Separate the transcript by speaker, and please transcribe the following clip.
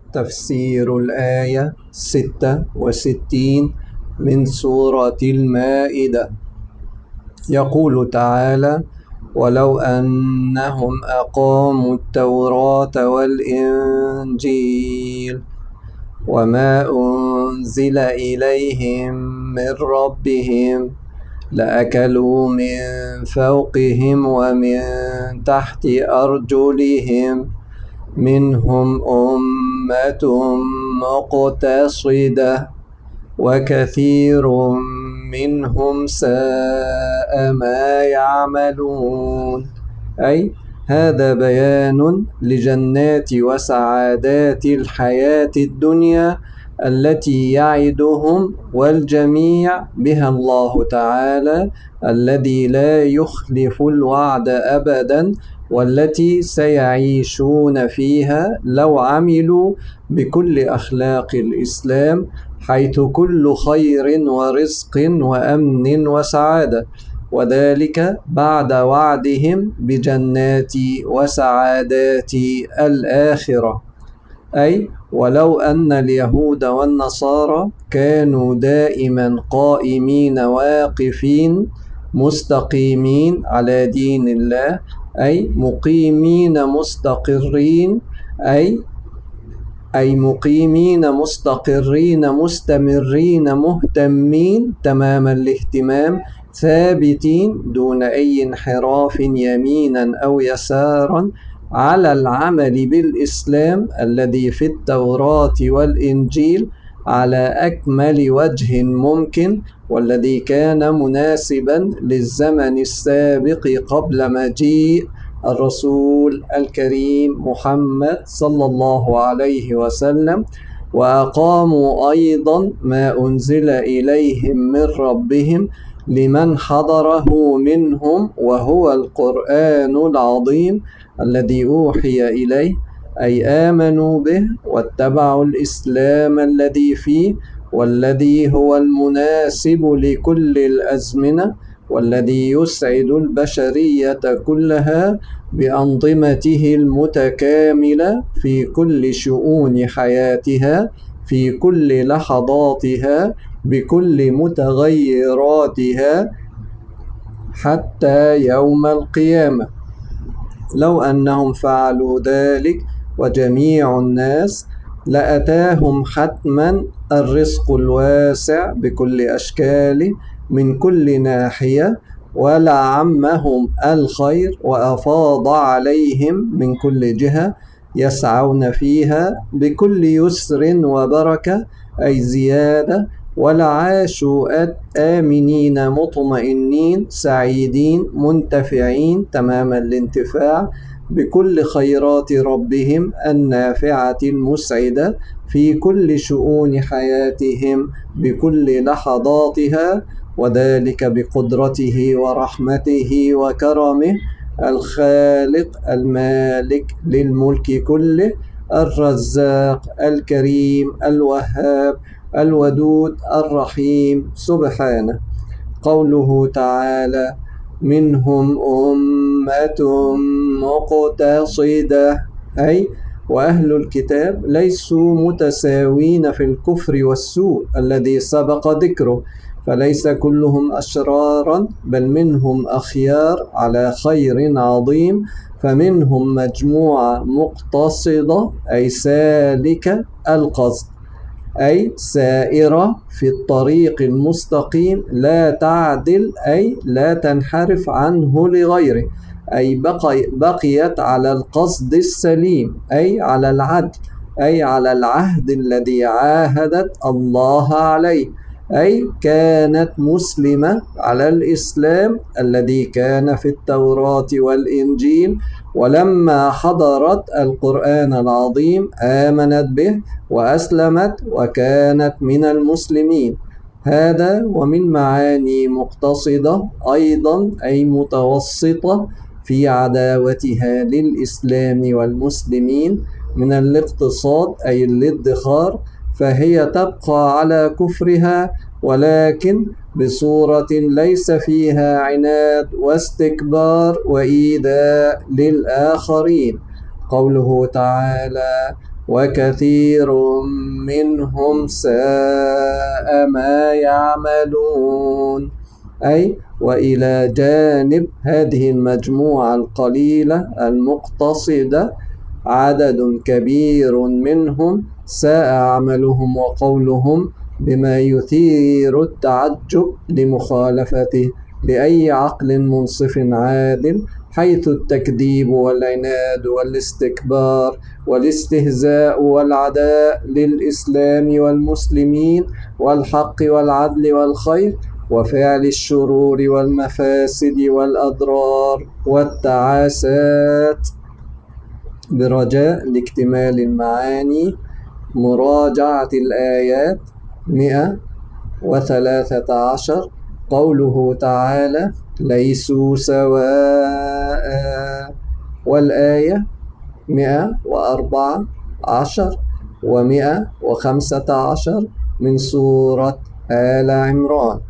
Speaker 1: تفسير الآية 66 من سورة المائدة. يقول تعالى: ولو أنهم أقاموا التوراة والإنجيل وما أنزل إليهم من ربهم لأكلوا من فوقهم ومن تحت أرجلهم منهم أمة مقتصدة وكثير منهم ساء ما يعملون. أي هذا بيان لجنات وسعادات الحياة الدنيا التي يعدهم والجميع بها الله تعالى، الذي لا يخلف الوعد أبدا، والتي سيعيشون فيها لو عملوا بكل أخلاق الإسلام، حيث كل خير ورزق وأمن وسعادة، وذلك بعد وعدهم بجنات وسعادات الآخرة. أي ولو أن اليهود والنصارى كانوا دائما قائمين واقفين مستقيمين على دين الله، أي مقيمين مستقرين، أي مقيمين مستقرين مستمرين مهتمين تمام الاهتمام، ثابتين دون أي انحراف يمينا أو يسارا على العمل بالإسلام الذي في التوراة والإنجيل على أكمل وجه ممكن، والذي كان مناسبا للزمن السابق قبل مجيء الرسول الكريم محمد صلى الله عليه وسلم، وأقاموا أيضا ما أنزل إليهم من ربهم لمن حضره منهم، وهو القرآن العظيم الذي أوحي إليه، أي آمنوا به واتبعوا الإسلام الذي فيه، والذي هو المناسب لكل الأزمنة، والذي يسعد البشرية كلها بأنظمته المتكاملة في كل شؤون حياتها، في كل لحظاتها، بكل متغيراتها حتى يوم القيامة. لو أنهم فعلوا ذلك وجميع الناس لأتاهم حتما الرزق الواسع بكل أشكاله من كل ناحية، ولعمهم الخير وأفاض عليهم من كل جهة، يسعون فيها بكل يسر وبركة، أي زيادة، ولعاشوا آمنين مطمئنين سعيدين منتفعين تمام الانتفاع بكل خيرات ربهم النافعة المسعدة في كل شؤون حياتهم بكل لحظاتها، وذلك بقدرته ورحمته وكرمه، الخالق المالك للملك كله، الرزاق الكريم الوهاب الودود الرحيم سبحانه. قوله تعالى: منهم أمة مقتصدة، أي وأهل الكتاب ليسوا متساوين في الكفر والسوء الذي سبق ذكره، فليس كلهم أشرارا، بل منهم أخيار على خير عظيم، فمنهم مجموعة مقتصدة أي سالكة القصد، أي سائرة في الطريق المستقيم لا تعدل، أي لا تنحرف عنه لغيره، أي بقيت على القصد السليم، أي على العدل، أي على العهد الذي عاهدت الله عليه، أي كانت مسلمة على الإسلام الذي كان في التوراة والإنجيل، ولما حضرت القرآن العظيم آمنت به وأسلمت وكانت من المسلمين. هذا ومن معاني مقتصدة أيضا أي متوسطة في عداوتها للإسلام والمسلمين من الاقتصاد أي الادخار، فهي تبقى على كفرها ولكن بصورة ليس فيها عناد واستكبار وإيذاء للآخرين. قوله تعالى: وكثير منهم ساء ما يعملون. أي وإلى جانب هذه المجموعة القليلة المقتصدة عدد كبير منهم ساء عملهم وقولهم بما يثير التعجب لمخالفته لأي عقل منصف عادل، حيث التكذيب والعناد والاستكبار والاستهزاء والعداء للإسلام والمسلمين والحق والعدل والخير وفعل الشرور والمفاسد والأضرار والتعاسات. برجاء لاكتمال المعاني مراجعة الآيات 113. قوله تعالى ليسوا سواء، والآية 114 و115 من سورة آل عمران.